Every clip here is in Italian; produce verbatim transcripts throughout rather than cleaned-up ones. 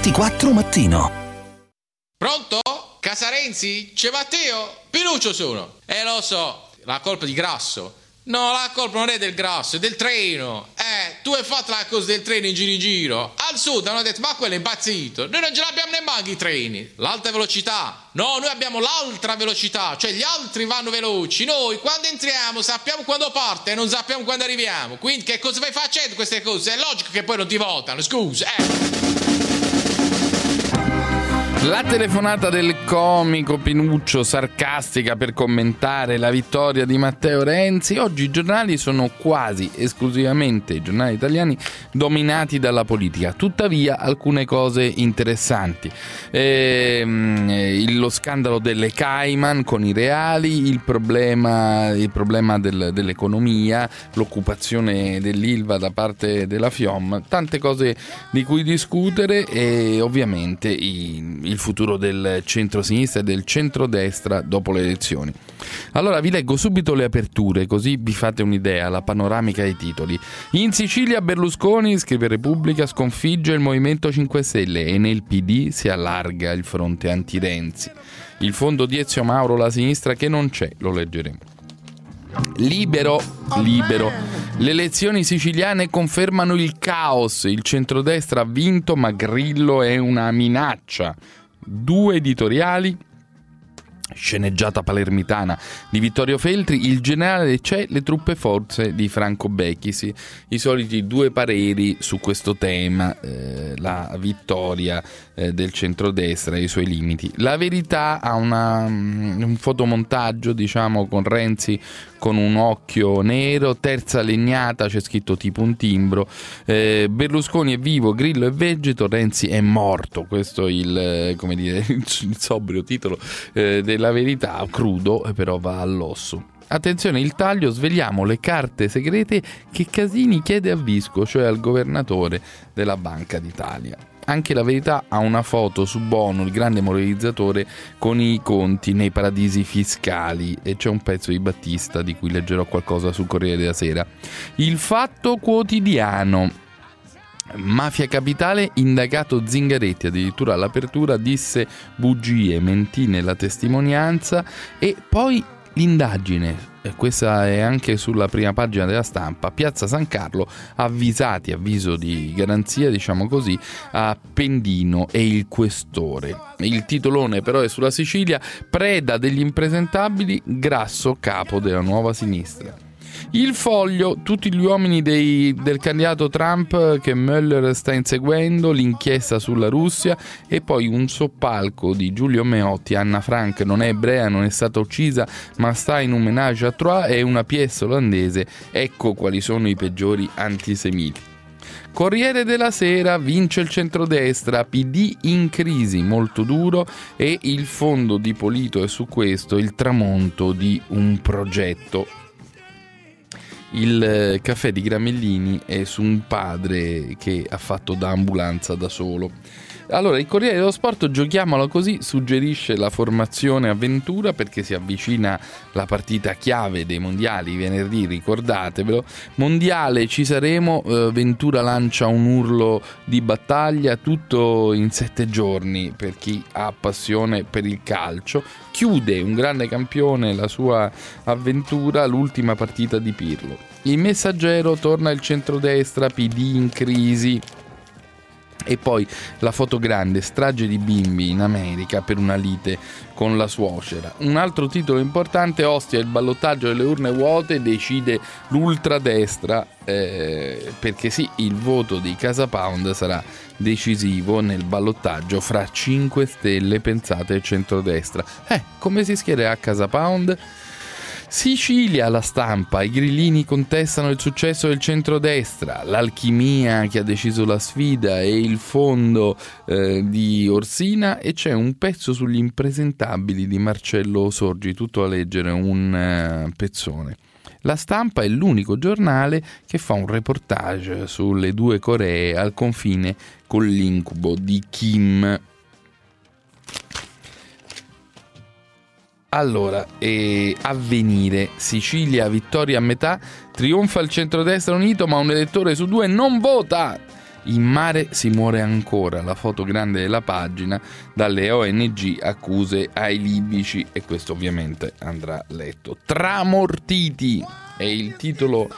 ventiquattro mattino. Pronto? Casa Renzi? C'è Matteo? Pinuccio sono. Eh, lo so, la colpa di Grasso. No, la colpa non è del Grasso, è del treno. Eh, tu hai fatto la cosa del treno in giro in giro. Al sud hanno detto, ma quello è impazzito. Noi non ce l'abbiamo nemmeno i treni. L'alta velocità. No, noi abbiamo l'altra velocità, cioè gli altri vanno veloci. Noi quando entriamo sappiamo quando parte e non sappiamo quando arriviamo. Quindi che cosa vai facendo queste cose? È logico che poi non ti votano, scusa, eh. La telefonata del comico Pinuccio, sarcastica per commentare la vittoria di Matteo Renzi. Oggi i giornali sono quasi esclusivamente, i giornali italiani, dominati dalla politica. Tuttavia alcune cose interessanti. Ehm, lo scandalo delle Cayman con i reali, il problema, il problema del, dell'economia, l'occupazione dell'Ilva da parte della FIOM, tante cose di cui discutere e ovviamente i, il futuro del centro-sinistra e del centrodestra dopo le elezioni. Allora vi leggo subito le aperture, così vi fate un'idea, la panoramica dei titoli. In Sicilia Berlusconi, scrive Repubblica, sconfigge il Movimento cinque Stelle e nel P D si allarga il fronte anti-Renzi. Il fondo di Ezio Mauro, la sinistra che non c'è, lo leggeremo. Libero, libero. Le elezioni siciliane confermano il caos. Il centrodestra ha vinto, ma Grillo è una minaccia. Due editoriali. Sceneggiata palermitana di Vittorio Feltri, il generale c'è, le truppe forze di Franco Becchisi. I soliti due pareri su questo tema, eh, la vittoria eh, del centrodestra e i suoi limiti. La Verità ha una, un fotomontaggio, diciamo, con Renzi con un occhio nero, terza legnata, c'è scritto tipo un timbro, eh, Berlusconi è vivo, Grillo è vegeto, Renzi è morto. Questo è il, come dire, il sobrio titolo eh, della Verità, crudo però va all'osso. Attenzione, il taglio, sveliamo le carte segrete che Casini chiede a Visco, cioè al governatore della Banca d'Italia. Anche La Verità ha una foto su Bono, il grande moralizzatore, con i conti nei paradisi fiscali, e c'è un pezzo di Battista di cui leggerò qualcosa sul Corriere della Sera. Il Fatto Quotidiano. Mafia Capitale, indagato Zingaretti, addirittura all'apertura disse bugie, mentì nella testimonianza, e poi l'indagine. Questa è anche sulla prima pagina della Stampa. Piazza San Carlo, avvisati, avviso di garanzia, diciamo così, a Pendino e il questore. Il titolone però è sulla Sicilia, preda degli impresentabili, Grasso capo della nuova sinistra. Il Foglio, tutti gli uomini dei, del candidato Trump che Mueller sta inseguendo, l'inchiesta sulla Russia, e poi un soppalco di Giulio Meotti. Anna Frank non è ebrea, non è stata uccisa, ma sta in un ménage à trois, e una pièce olandese, ecco quali sono i peggiori antisemiti. Corriere della Sera, vince il centrodestra, P D in crisi, molto duro, e il fondo di Polito è su questo, il tramonto di un progetto. Il caffè di Gramellini è su un padre che ha fatto da ambulanza da solo. Allora, il Corriere dello Sport, giochiamola così, suggerisce la formazione a Ventura perché si avvicina la partita chiave dei mondiali venerdì, ricordatevelo. Mondiale ci saremo, eh, Ventura lancia un urlo di battaglia, tutto in sette giorni per chi ha passione per il calcio. Chiude un grande campione la sua avventura, l'ultima partita di Pirlo. Il Messaggero, torna il centrodestra, P D in crisi. E poi la foto grande, strage di bimbi in America per una lite con la suocera. Un altro titolo importante, Ostia, il ballottaggio delle urne vuote, decide l'ultradestra, eh, perché sì, il voto di Casa Pound sarà decisivo nel ballottaggio fra cinque Stelle, pensate, e centrodestra. Eh, come si schiererà a Casa Pound? Sicilia, La Stampa, i grillini contestano il successo del centrodestra, l'alchimia che ha deciso la sfida e il fondo eh, di Orsina, e c'è un pezzo sugli impresentabili di Marcello Sorgi, tutto a leggere, un uh, pezzone. La Stampa è l'unico giornale che fa un reportage sulle due Coree al confine con l'incubo di Kim. Allora, eh, Avvenire, Sicilia, vittoria a metà, trionfa il centrodestra unito, ma un elettore su due non vota. In mare si muore ancora, la foto grande della pagina, dalle O N G accuse ai libici, e questo ovviamente andrà letto. Tramortiti è il titolo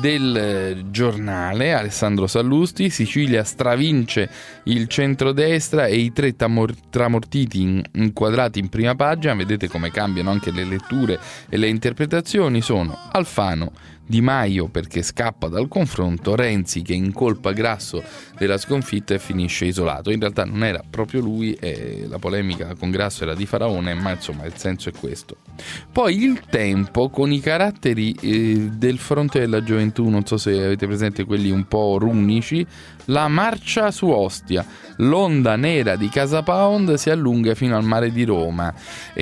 del giornale. Alessandro Sallusti: Sicilia stravince il centrodestra e i tre tamor- tramortiti inquadrati in prima pagina. Vedete come cambiano anche le letture e le interpretazioni. Sono Alfano, Di Maio perché scappa dal confronto, Renzi che incolpa Grasso della sconfitta e finisce isolato. In realtà non era proprio lui, e la polemica con Grasso era di Faraone, ma insomma il senso è questo. Poi Il Tempo con i caratteri eh, del Fronte della Gioventù, non so se avete presente quelli un po' runici. La marcia su Ostia, l'onda nera di Casa Pound si allunga fino al mare di Roma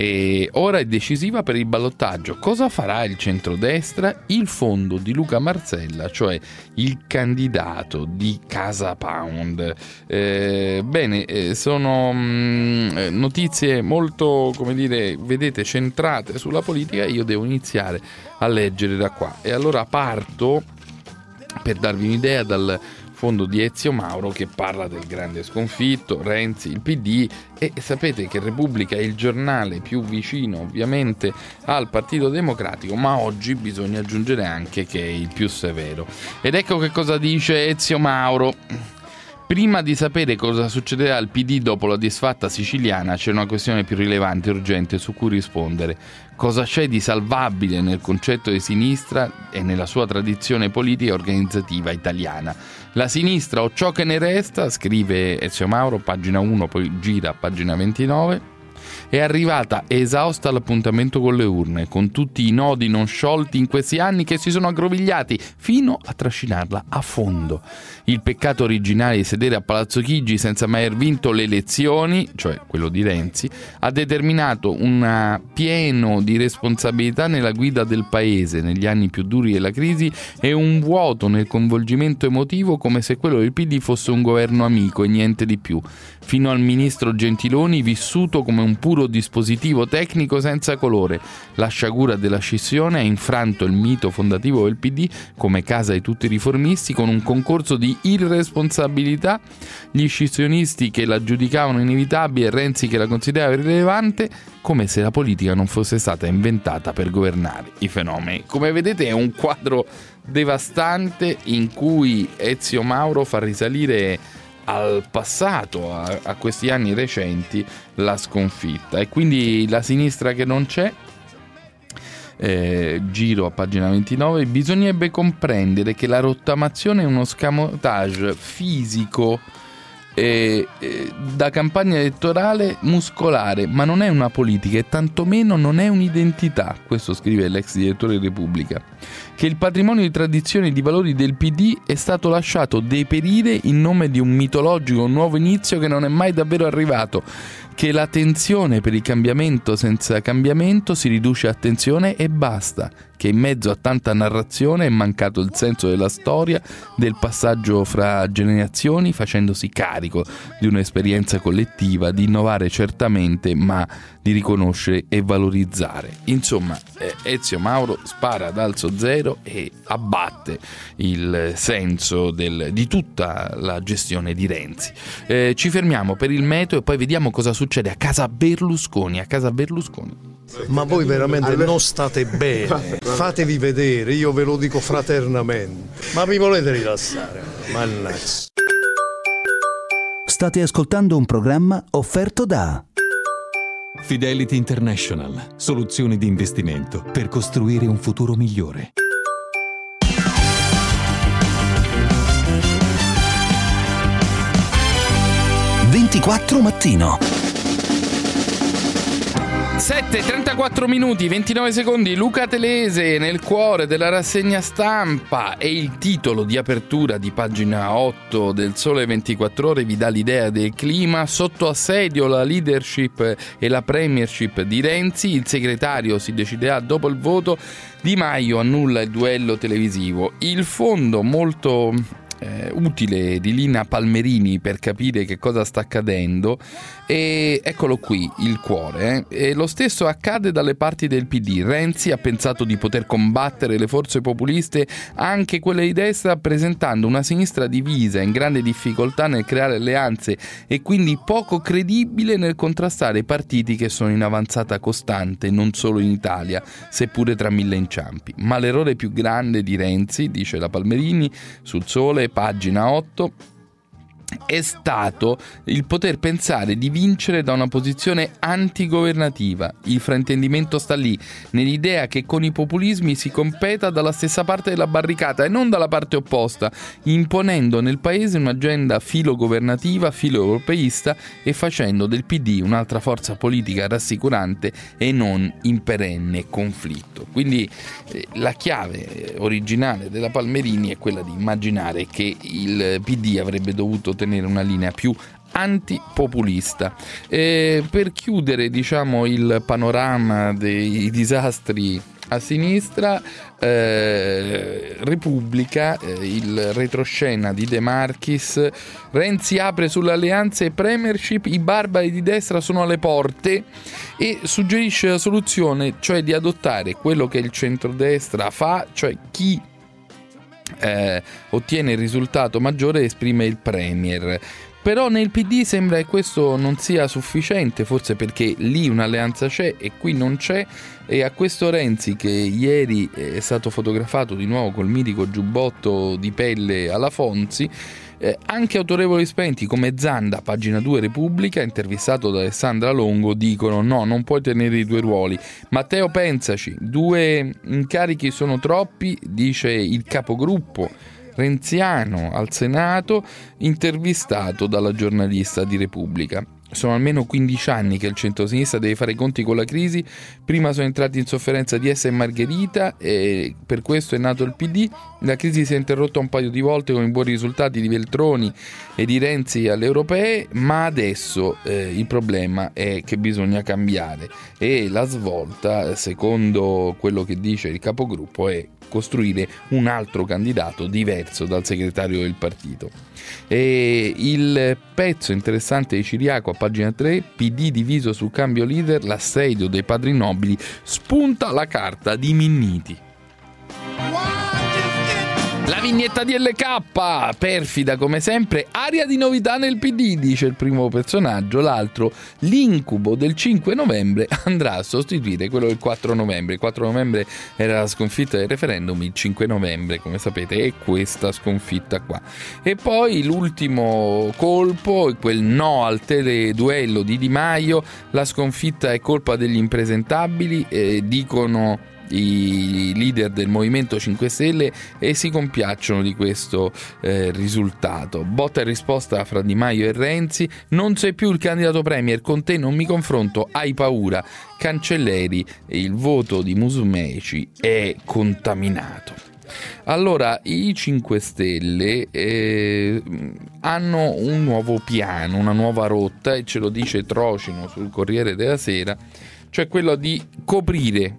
e ora è decisiva per il ballottaggio. Cosa farà il centrodestra? Il fondo di Luca Marzella, cioè il candidato di Casa Pound. Eh, bene, eh, sono mh, notizie molto, come dire, vedete, centrate sulla politica. Io devo iniziare a leggere da qua e allora parto per darvi un'idea dal fondo di Ezio Mauro, che parla del grande sconfitto, Renzi, il P D, e sapete che Repubblica è il giornale più vicino ovviamente al Partito Democratico, ma oggi bisogna aggiungere anche che è il più severo. Ed ecco che cosa dice Ezio Mauro. Prima di sapere cosa succederà al P D dopo la disfatta siciliana, c'è una questione più rilevante e urgente su cui rispondere. Cosa c'è di salvabile nel concetto di sinistra e nella sua tradizione politica e organizzativa italiana? La sinistra o ciò che ne resta, scrive Ezio Mauro, pagina uno, poi gira a pagina ventinove, è arrivata esausta all'appuntamento con le urne, con tutti i nodi non sciolti in questi anni che si sono aggrovigliati fino a trascinarla a fondo. Il peccato originale di sedere a Palazzo Chigi senza mai aver vinto le elezioni, cioè quello di Renzi, ha determinato un pieno di responsabilità nella guida del paese negli anni più duri della crisi e un vuoto nel coinvolgimento emotivo, come se quello del P D fosse un governo amico e niente di più, fino al ministro Gentiloni vissuto come un puro dispositivo tecnico senza colore. La sciagura della scissione ha infranto il mito fondativo del P D come casa di tutti i riformisti, con un concorso di irresponsabilità, gli scissionisti che la giudicavano inevitabile e Renzi che la considerava irrilevante, come se la politica non fosse stata inventata per governare i fenomeni. Come vedete è un quadro devastante in cui Ezio Mauro fa risalire al passato, a, a questi anni recenti, la sconfitta. E quindi la sinistra che non c'è, eh, giro a pagina ventinove, bisognerebbe comprendere che la rottamazione è uno scamotage fisico eh, eh, da campagna elettorale muscolare, ma non è una politica e tantomeno non è un'identità. Questo scrive l'ex direttore di Repubblica, che il patrimonio di tradizioni e di valori del P D è stato lasciato deperire in nome di un mitologico nuovo inizio che non è mai davvero arrivato, che la tensione per il cambiamento senza cambiamento si riduce a tensione e basta, che in mezzo a tanta narrazione è mancato il senso della storia, del passaggio fra generazioni, facendosi carico di un'esperienza collettiva, di innovare certamente, ma di riconoscere e valorizzare. Insomma, Ezio Mauro spara ad alzo zero e abbatte il senso del, di tutta la gestione di Renzi. Eh, ci fermiamo per il meteo e poi vediamo cosa succede a casa Berlusconi. A casa Berlusconi. Ma voi veramente non state bene, fatevi vedere, io ve lo dico fraternamente. Ma vi volete rilassare? Mannaggia. State ascoltando un programma offerto da Fidelity International, soluzioni di investimento per costruire un futuro migliore. ventiquattro mattino. sette e trentaquattro minuti, ventinove secondi, Luca Telese nel cuore della rassegna stampa, e il titolo di apertura di pagina otto del Sole ventiquattro Ore vi dà l'idea del clima. Sotto assedio la leadership e la premiership di Renzi, il segretario si deciderà dopo il voto, Di Maio annulla il duello televisivo. Il fondo molto eh, utile di Lina Palmerini per capire che cosa sta accadendo, e eccolo qui il cuore. Eh. E lo stesso accade dalle parti del P D. Renzi ha pensato di poter combattere le forze populiste, anche quelle di destra, presentando una sinistra divisa, in grande difficoltà nel creare alleanze e quindi poco credibile nel contrastare partiti che sono in avanzata costante non solo in Italia, seppure tra mille inciampi. Ma l'errore più grande di Renzi, dice la Palmerini sul Sole, pagina otto, è stato il poter pensare di vincere da una posizione antigovernativa. Il fraintendimento sta lì, nell'idea che con i populismi si competa dalla stessa parte della barricata e non dalla parte opposta, imponendo nel paese un'agenda filogovernativa, filoeuropeista e facendo del P D un'altra forza politica rassicurante e non in perenne conflitto. Quindi eh, la chiave originale della Palmerini è quella di immaginare che il P D avrebbe dovuto tenere una linea più antipopulista. E per chiudere, diciamo, il panorama dei disastri a sinistra, eh, Repubblica, eh, il retroscena di De Marchis: Renzi apre sulle alleanze e premiership, i barbari di destra sono alle porte, e suggerisce la soluzione, cioè di adottare quello che il centrodestra fa, cioè chi Eh, ottiene il risultato maggiore esprime il premier. Però nel P D sembra che questo non sia sufficiente, forse perché lì un'alleanza c'è e qui non c'è, e a questo Renzi, che ieri è stato fotografato di nuovo col mitico giubbotto di pelle alla Fonzi, Eh, anche autorevoli esponenti come Zanda, pagina due Repubblica, intervistato da Alessandra Longo, dicono: no, non puoi tenere i due ruoli. Matteo, pensaci, due incarichi sono troppi, dice il capogruppo renziano al Senato, intervistato dalla giornalista di Repubblica. Sono almeno quindici anni che il centrosinistra deve fare i conti con la crisi. Prima sono entrati in sofferenza D S e Margherita, e per questo è nato il P D. La crisi si è interrotta un paio di volte con i buoni risultati di Veltroni e di Renzi alle europee, ma adesso eh, il problema è che bisogna cambiare, e la svolta, secondo quello che dice il capogruppo, è costruire un altro candidato diverso dal segretario del partito. E il pezzo interessante di Ciriaco a pagina tre: P D diviso sul cambio leader, l'assedio dei padri nobili, spunta la carta di Minniti. La vignetta di L K, perfida come sempre, aria di novità nel P D, dice il primo personaggio. L'altro, l'incubo del cinque novembre, andrà a sostituire quello del quattro novembre. Il quattro novembre era la sconfitta del referendum, il cinque novembre, come sapete, è questa sconfitta qua. E poi l'ultimo colpo, quel no al teleduello di Di Maio: la sconfitta è colpa degli impresentabili, eh, dicono i leader del Movimento cinque Stelle, e si compiacciono di questo eh, risultato. Botta e risposta fra Di Maio e Renzi: non sei più il candidato premier, con te non mi confronto, hai paura. Cancelleri, il voto di Musumeci è contaminato. Allora, i cinque Stelle eh, hanno un nuovo piano, una nuova rotta, e ce lo dice Trocino sul Corriere della Sera, cioè quello di coprire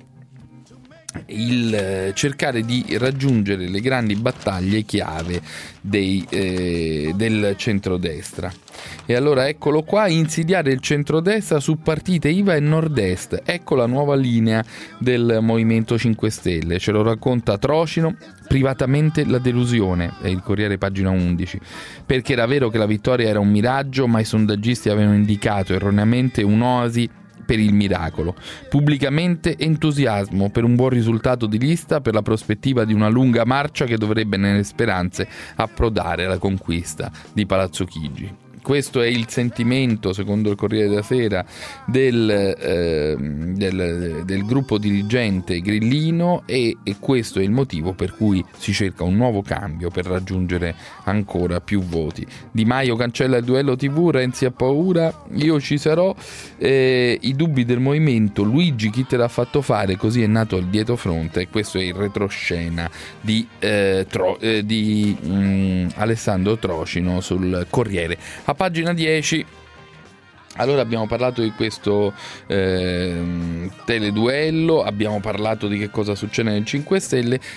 il cercare di raggiungere le grandi battaglie chiave dei, eh, del centrodestra. E allora eccolo qua: insidiare il centrodestra su partite I V A e nord-est. Ecco la nuova linea del Movimento cinque Stelle, ce lo racconta Trocino. Privatamente la delusione, è il Corriere pagina undici, perché era vero che la vittoria era un miraggio, ma i sondaggisti avevano indicato erroneamente un'oasi per il miracolo. Pubblicamente entusiasmo per un buon risultato di lista, per la prospettiva di una lunga marcia che dovrebbe, nelle speranze, approdare alla conquista di Palazzo Chigi. Questo è il sentimento, secondo il Corriere della Sera, del, eh, del, del gruppo dirigente grillino, e, e questo è il motivo per cui si cerca un nuovo cambio per raggiungere ancora più voti. Di Maio cancella il duello tivù, Renzi ha paura, io ci sarò, eh, i dubbi del movimento, Luigi chi te l'ha fatto fare, così è nato il dietrofront. E questo è il retroscena di, eh, tro, eh, di mh, Alessandro Trocino sul Corriere. A pagina dieci, allora, abbiamo parlato di questo eh, teleduello, abbiamo parlato di che cosa succede nel cinque Stelle.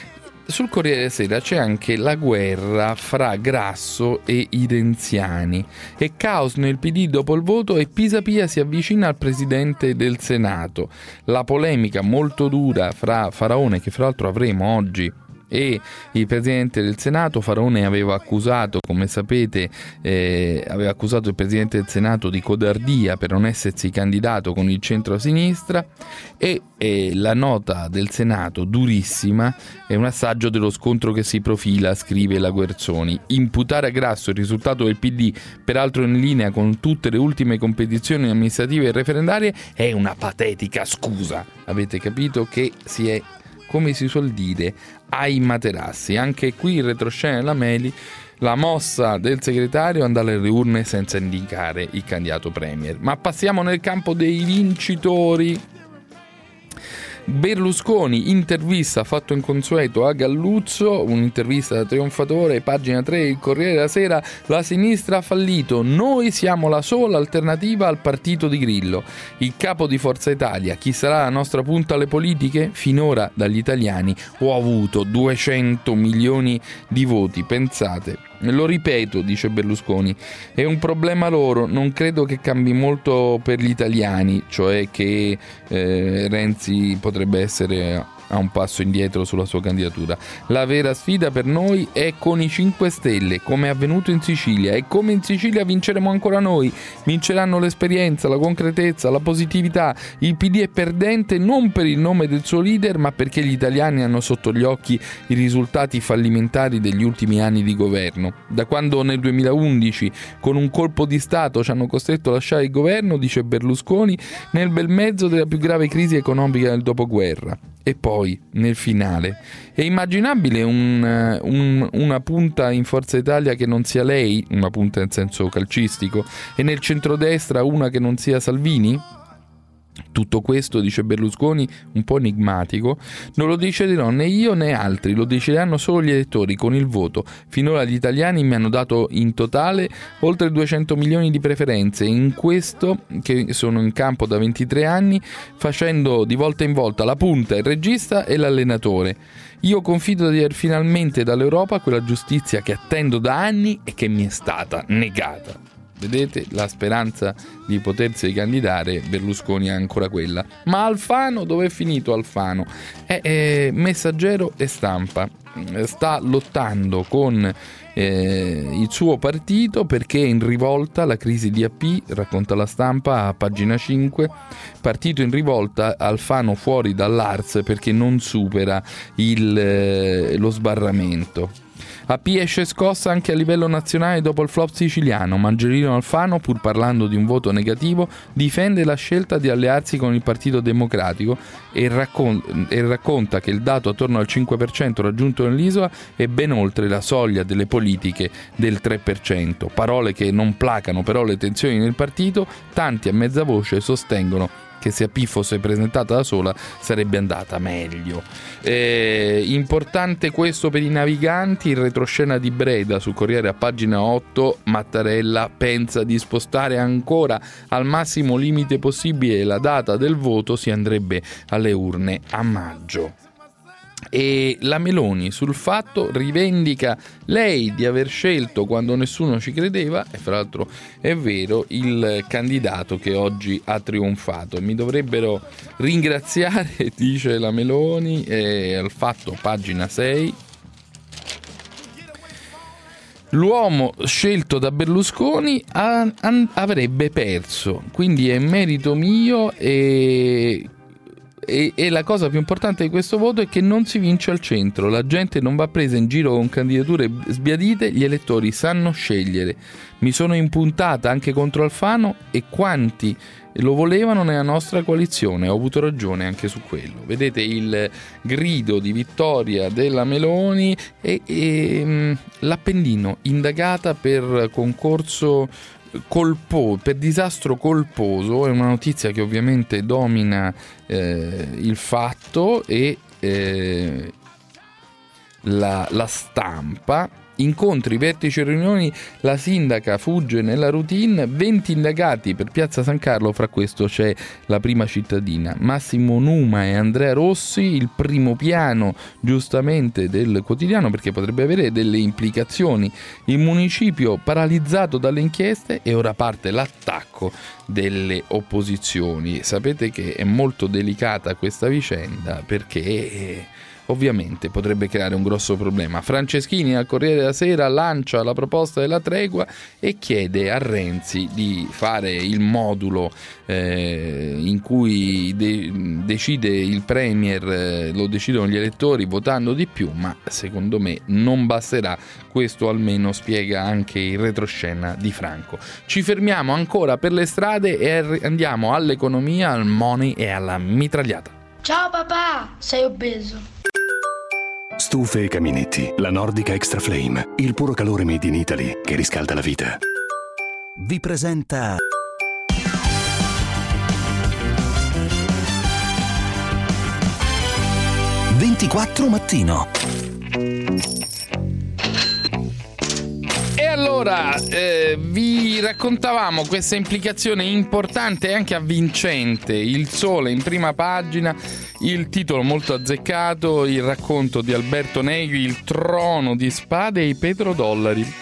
sul Corriere della Sera c'è anche la guerra fra Grasso e i renziani, e caos nel P D dopo il voto e Pisapia si avvicina al presidente del Senato. La polemica molto dura fra Faraone, che fra l'altro avremo oggi, e il presidente del Senato. Faraone aveva accusato, come sapete, eh, aveva accusato il presidente del Senato di codardia per non essersi candidato con il centro-sinistra, e, e la nota del Senato, durissima, è un assaggio dello scontro che si profila, scrive la Guerzoni. Imputare a Grasso il risultato del P D, peraltro in linea con tutte le ultime competizioni amministrative e referendarie, è una patetica scusa. Avete capito che si è, come si suol dire, ai materassi. Anche qui in retroscena della Meli, la mossa del segretario, andare alle urne senza indicare il candidato premier. Ma passiamo nel campo dei vincitori. Berlusconi, intervista fatto inconsueto a Galluzzo, un'intervista da trionfatore, pagina tre, il Corriere della Sera. La sinistra ha fallito, noi siamo la sola alternativa al partito di Grillo. Il capo di Forza Italia, chi sarà la nostra punta alle politiche? Finora dagli italiani ho avuto duecento milioni di voti, pensate. Lo ripeto, dice Berlusconi, è un problema loro, non credo che cambi molto per gli italiani, cioè che eh, Renzi potrebbe essere a un passo indietro sulla sua candidatura. La vera sfida per noi è con i cinque Stelle, come è avvenuto in Sicilia, e come in Sicilia vinceremo ancora noi. Vinceranno l'esperienza, la concretezza, la positività. Il P D è perdente non per il nome del suo leader, ma perché gli italiani hanno sotto gli occhi i risultati fallimentari degli ultimi anni di governo. Da quando nel duemilaundici con un colpo di Stato ci hanno costretto a lasciare il governo, dice Berlusconi, nel bel mezzo della più grave crisi economica del dopoguerra. E poi, nel finale, è immaginabile un, un, una punta in Forza Italia che non sia lei, una punta nel senso calcistico, e nel centrodestra una che non sia Salvini? Tutto questo, dice Berlusconi, un po' enigmatico, non lo deciderò né io né altri, lo decideranno solo gli elettori con il voto. Finora gli italiani mi hanno dato in totale oltre duecento milioni di preferenze, in questo che sono in campo da ventitré anni, facendo di volta in volta la punta, il regista e l'allenatore. Io confido di aver finalmente dall'Europa quella giustizia che attendo da anni e che mi è stata negata. Vedete, la speranza di potersi candidare, Berlusconi ha ancora quella. Ma Alfano, dove è finito Alfano? È, è Messaggero e Stampa. Sta lottando con eh, il suo partito perché è in rivolta, la crisi di A P, racconta la Stampa a pagina cinque. Partito in rivolta, Alfano fuori dall'A R S perché non supera il, eh, lo sbarramento. A P esce scossa anche a livello nazionale dopo il flop siciliano. Mangerino Alfano, pur parlando di un voto negativo, difende la scelta di allearsi con il Partito Democratico e, raccon- e racconta che il dato attorno al cinque per cento raggiunto nell'isola è ben oltre la soglia delle politiche del tre per cento. Parole che non placano però le tensioni nel partito. Tanti a mezza voce sostengono che se A P fosse presentata da sola sarebbe andata meglio. Eh, importante questo per i naviganti, il retroscena di Breda sul Corriere a pagina otto. Mattarella pensa di spostare ancora al massimo limite possibile la data del voto, si andrebbe alle urne a maggio. E la Meloni sul Fatto rivendica lei di aver scelto quando nessuno ci credeva, e fra l'altro è vero, il candidato che oggi ha trionfato. Mi dovrebbero ringraziare, dice la Meloni, e al Fatto pagina sei. L'uomo scelto da Berlusconi ha, an, avrebbe perso, quindi è merito mio e... E, e la cosa più importante di questo voto è che non si vince al centro, la gente non va presa in giro con candidature sbiadite, gli elettori sanno scegliere. Mi sono impuntata anche contro Alfano e quanti lo volevano nella nostra coalizione, ho avuto ragione anche su quello. Vedete il grido di vittoria della Meloni e, e mh, l'Appendino indagata per concorso colpo, per disastro colposo. È una notizia che ovviamente domina eh, il Fatto e eh, la, la Stampa. Incontri, vertici e riunioni, la sindaca fugge nella routine, venti indagati per Piazza San Carlo, fra questo c'è la Prima Cittadina, Massimo Numa e Andrea Rossi, il primo piano giustamente del quotidiano perché potrebbe avere delle implicazioni, il municipio paralizzato dalle inchieste e ora parte l'attacco delle opposizioni. Sapete che è molto delicata questa vicenda perché ovviamente potrebbe creare un grosso problema. Franceschini al Corriere della Sera lancia la proposta della tregua e chiede a Renzi di fare il modulo eh, in cui de- decide il Premier, eh, lo decidono gli elettori votando di più, ma secondo me non basterà. Questo almeno spiega anche il retroscena di Franco. Ci fermiamo ancora per le strade e andiamo all'economia, al money e alla mitragliata. Ciao papà, sei obeso. Stufe e caminetti, la Nordica Extra Flame, il puro calore made in Italy che riscalda la vita. Vi presenta ventiquattro Mattino. E allora eh, vi raccontavamo questa implicazione importante e anche avvincente. Il Sole in prima pagina, il titolo molto azzeccato, il racconto di Alberto Negri, il trono di spade e i petrodollari.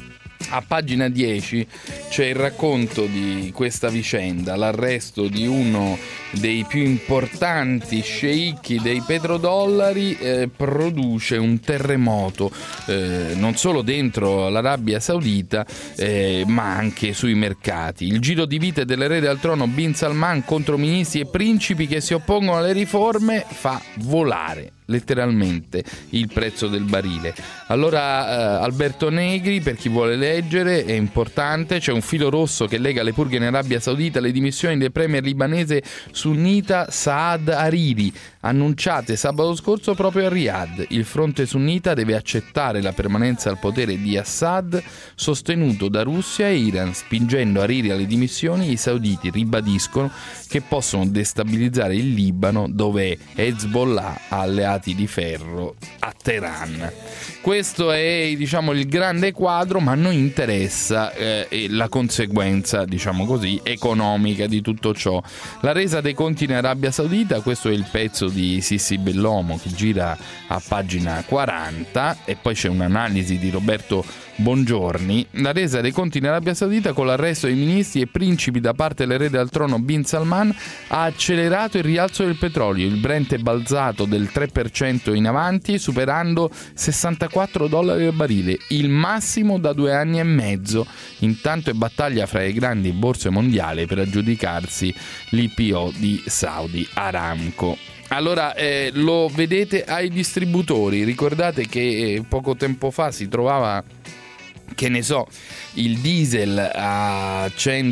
A pagina dieci c'è il racconto di questa vicenda, l'arresto di uno dei più importanti sceicchi dei petrodollari eh, produce un terremoto eh, non solo dentro l'Arabia Saudita eh, ma anche sui mercati. Il giro di vite dell'erede al trono Bin Salman contro ministri e principi che si oppongono alle riforme fa volare letteralmente il prezzo del barile. Allora eh, Alberto Negri, per chi vuole leggere, è importante, c'è un filo rosso che lega le purghe in Arabia Saudita alle dimissioni del premier libanese sunnita Saad Hariri, annunciate sabato scorso proprio a Riyadh. Il fronte sunnita deve accettare la permanenza al potere di Assad, sostenuto da Russia e Iran. Spingendo Hariri alle dimissioni, i sauditi ribadiscono che possono destabilizzare il Libano, dove Hezbollah ha alleati di ferro a Teheran. Questo è, diciamo, il grande quadro, ma a noi interessa eh, la conseguenza, diciamo così, economica di tutto ciò. La resa dei conti in Arabia Saudita, questo è il pezzo di Sissi Bellomo che gira a pagina quaranta, e poi c'è un'analisi di Roberto Bongiorni. La resa dei conti in Arabia Saudita con l'arresto dei ministri e principi da parte dell'erede al trono Bin Salman ha accelerato il rialzo del petrolio. Il Brent è balzato del tre per cento in avanti, superando sessantaquattro dollari al barile, il massimo da due anni e mezzo. Intanto è battaglia fra le grandi borse mondiali per aggiudicarsi l'I P O di Saudi Aramco. Allora eh, lo vedete ai distributori. Ricordate che eh, poco tempo fa si trovava, che ne so, il diesel a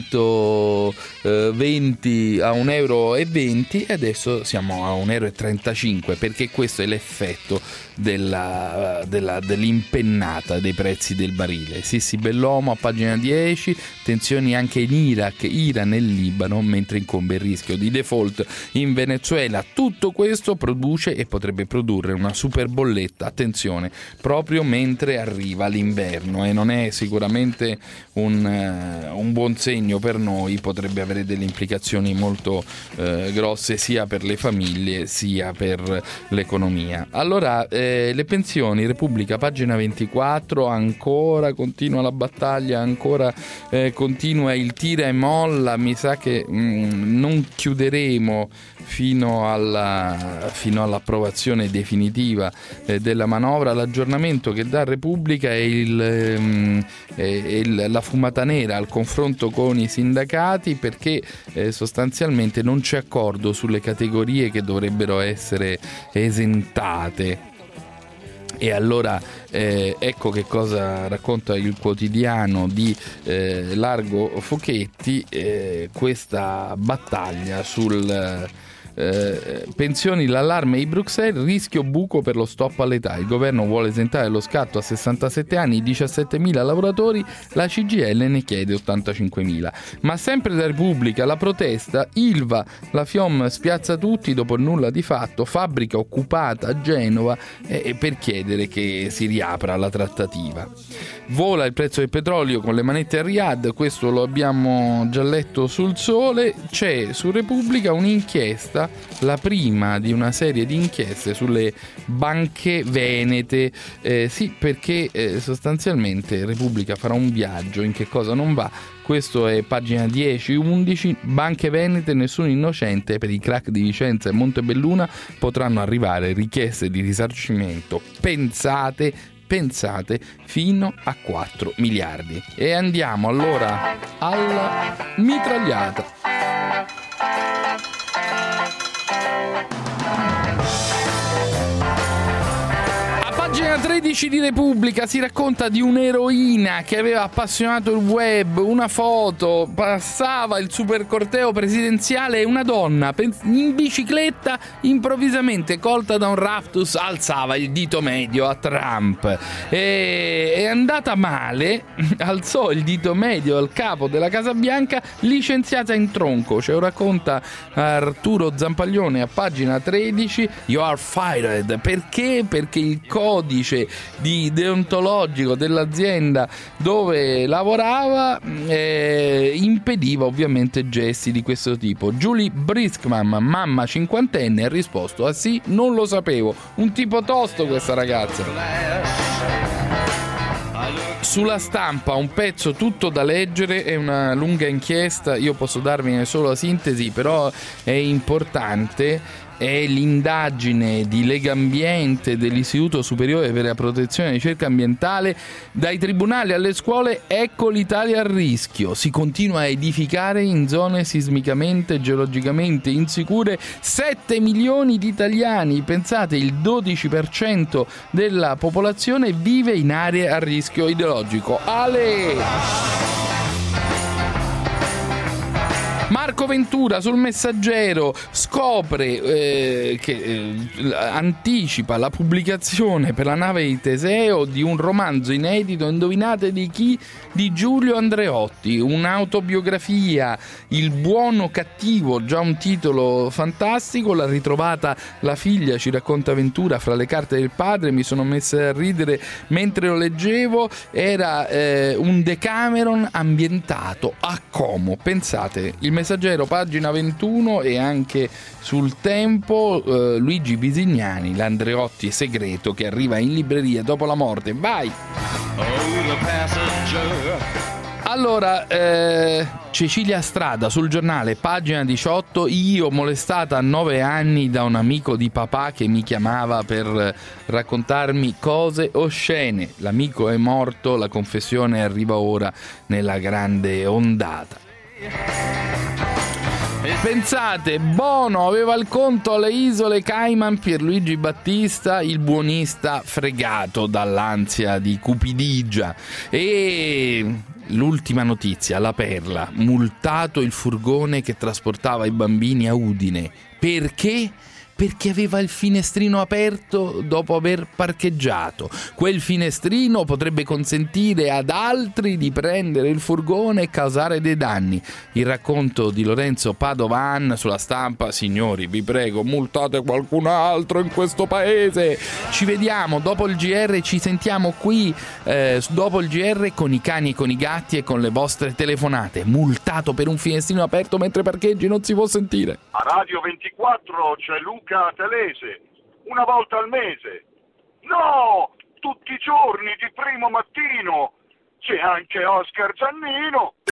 centoventi, a un euro e venti, e adesso siamo a un euro e trentacinque, perché questo è l'effetto della, della, dell'impennata dei prezzi del barile. Sissi Bellomo a pagina dieci, tensioni anche in Iraq, Iran e Libano, mentre incombe il rischio di default in Venezuela. Tutto questo produce e potrebbe produrre una super bolletta, attenzione, proprio mentre arriva l'inverno, e non è sicuramente un, uh, un buon segno per noi, potrebbe avere delle implicazioni molto uh, grosse sia per le famiglie sia per l'economia. Allora eh, le pensioni, Repubblica pagina ventiquattro, ancora continua la battaglia, ancora eh, continua il tira e molla. Mi sa che mh, non chiuderemo fino alla fino all'approvazione definitiva eh, della manovra. L'aggiornamento che dà Repubblica è il ehm, è il, la fumata nera al confronto con i sindacati, perché eh, sostanzialmente non c'è accordo sulle categorie che dovrebbero essere esentate. E allora eh, ecco che cosa racconta il quotidiano di eh, Largo Fochetti, eh, questa battaglia sul eh, pensioni, l'allarme di Bruxelles, rischio buco per lo stop all'età. Il governo vuole esentare lo scatto a sessantasette anni, diciassettemila lavoratori, la C G I L ne chiede ottantacinquemila. Ma sempre da Repubblica la protesta, Ilva, la FIOM spiazza tutti dopo il nulla di fatto, fabbrica occupata a Genova eh, per chiedere che si riapra la trattativa. Vola il prezzo del petrolio con le manette a Riyadh, questo lo abbiamo già letto sul Sole. C'è su Repubblica un'inchiesta, la prima di una serie di inchieste sulle banche venete, eh, sì, perché eh, sostanzialmente Repubblica farà un viaggio in che cosa non va. Questo è pagina dieci undici, banche venete, nessun innocente, per i crack di Vicenza e Montebelluna potranno arrivare richieste di risarcimento, pensate, pensate, fino a quattro miliardi. E andiamo allora alla mitragliata. Pagina tredici di Repubblica si racconta di un'eroina che aveva appassionato il web, una foto, passava il supercorteo presidenziale e una donna in bicicletta improvvisamente colta da un raptus alzava il dito medio a Trump. E è andata male, alzò il dito medio al capo della Casa Bianca, licenziata in tronco. Ce lo racconta Arturo Zampaglione a pagina tredici. You are fired. Perché? Perché il codice di deontologico dell'azienda dove lavorava eh, impediva ovviamente gesti di questo tipo. Julie Briskman, mamma cinquantenne, ha risposto: ah sì, non lo sapevo. Un tipo tosto questa ragazza. Sulla Stampa un pezzo tutto da leggere, è una lunga inchiesta, io posso darvene solo la sintesi, però è importante. È l'indagine di Legambiente dell'Istituto Superiore per la Protezione e Ricerca Ambientale. Dai tribunali alle scuole, ecco l'Italia a rischio. Si continua a edificare in zone sismicamente e geologicamente insicure. sette milioni di italiani, pensate, il dodici per cento della popolazione vive in aree a rischio idrogeologico. Ale! Marco Ventura sul Messaggero scopre eh, che eh, anticipa la pubblicazione per la nave di Teseo di un romanzo inedito, indovinate di chi? Di Giulio Andreotti, un'autobiografia, Il buono cattivo, già un titolo fantastico. L'ha ritrovata la figlia, ci racconta Ventura, fra le carte del padre. Mi sono messa a ridere mentre lo leggevo. Era eh, un Decameron ambientato a Como, pensate. Il Messaggero, pagina ventuno, e anche sul Tempo eh, Luigi Bisignani, l'Andreotti segreto che arriva in libreria dopo la morte. Vai! Allora, eh, Cecilia Strada sul Giornale, pagina diciotto, io molestata a nove anni da un amico di papà che mi chiamava per raccontarmi cose oscene. L'amico è morto, la confessione arriva ora nella grande ondata. Pensate, Bono aveva il conto alle isole Cayman, Pierluigi Battista, il buonista fregato dall'ansia di cupidigia. E l'ultima notizia, La Perla, multato il furgone che trasportava i bambini a Udine. Perché? Perché aveva il finestrino aperto dopo aver parcheggiato. Quel finestrino potrebbe consentire ad altri di prendere il furgone e causare dei danni. Il racconto di Lorenzo Padovan sulla Stampa. Signori, vi prego, multate qualcun altro in questo paese. Ci vediamo dopo il G R, ci sentiamo qui eh, dopo il G R con i cani e con i gatti e con le vostre telefonate. Multato per un finestrino aperto mentre parcheggi, non si può sentire. A Radio ventiquattro c'è Luca Telese, una volta al mese. No, tutti i giorni di primo mattino c'è anche Oscar Giannino.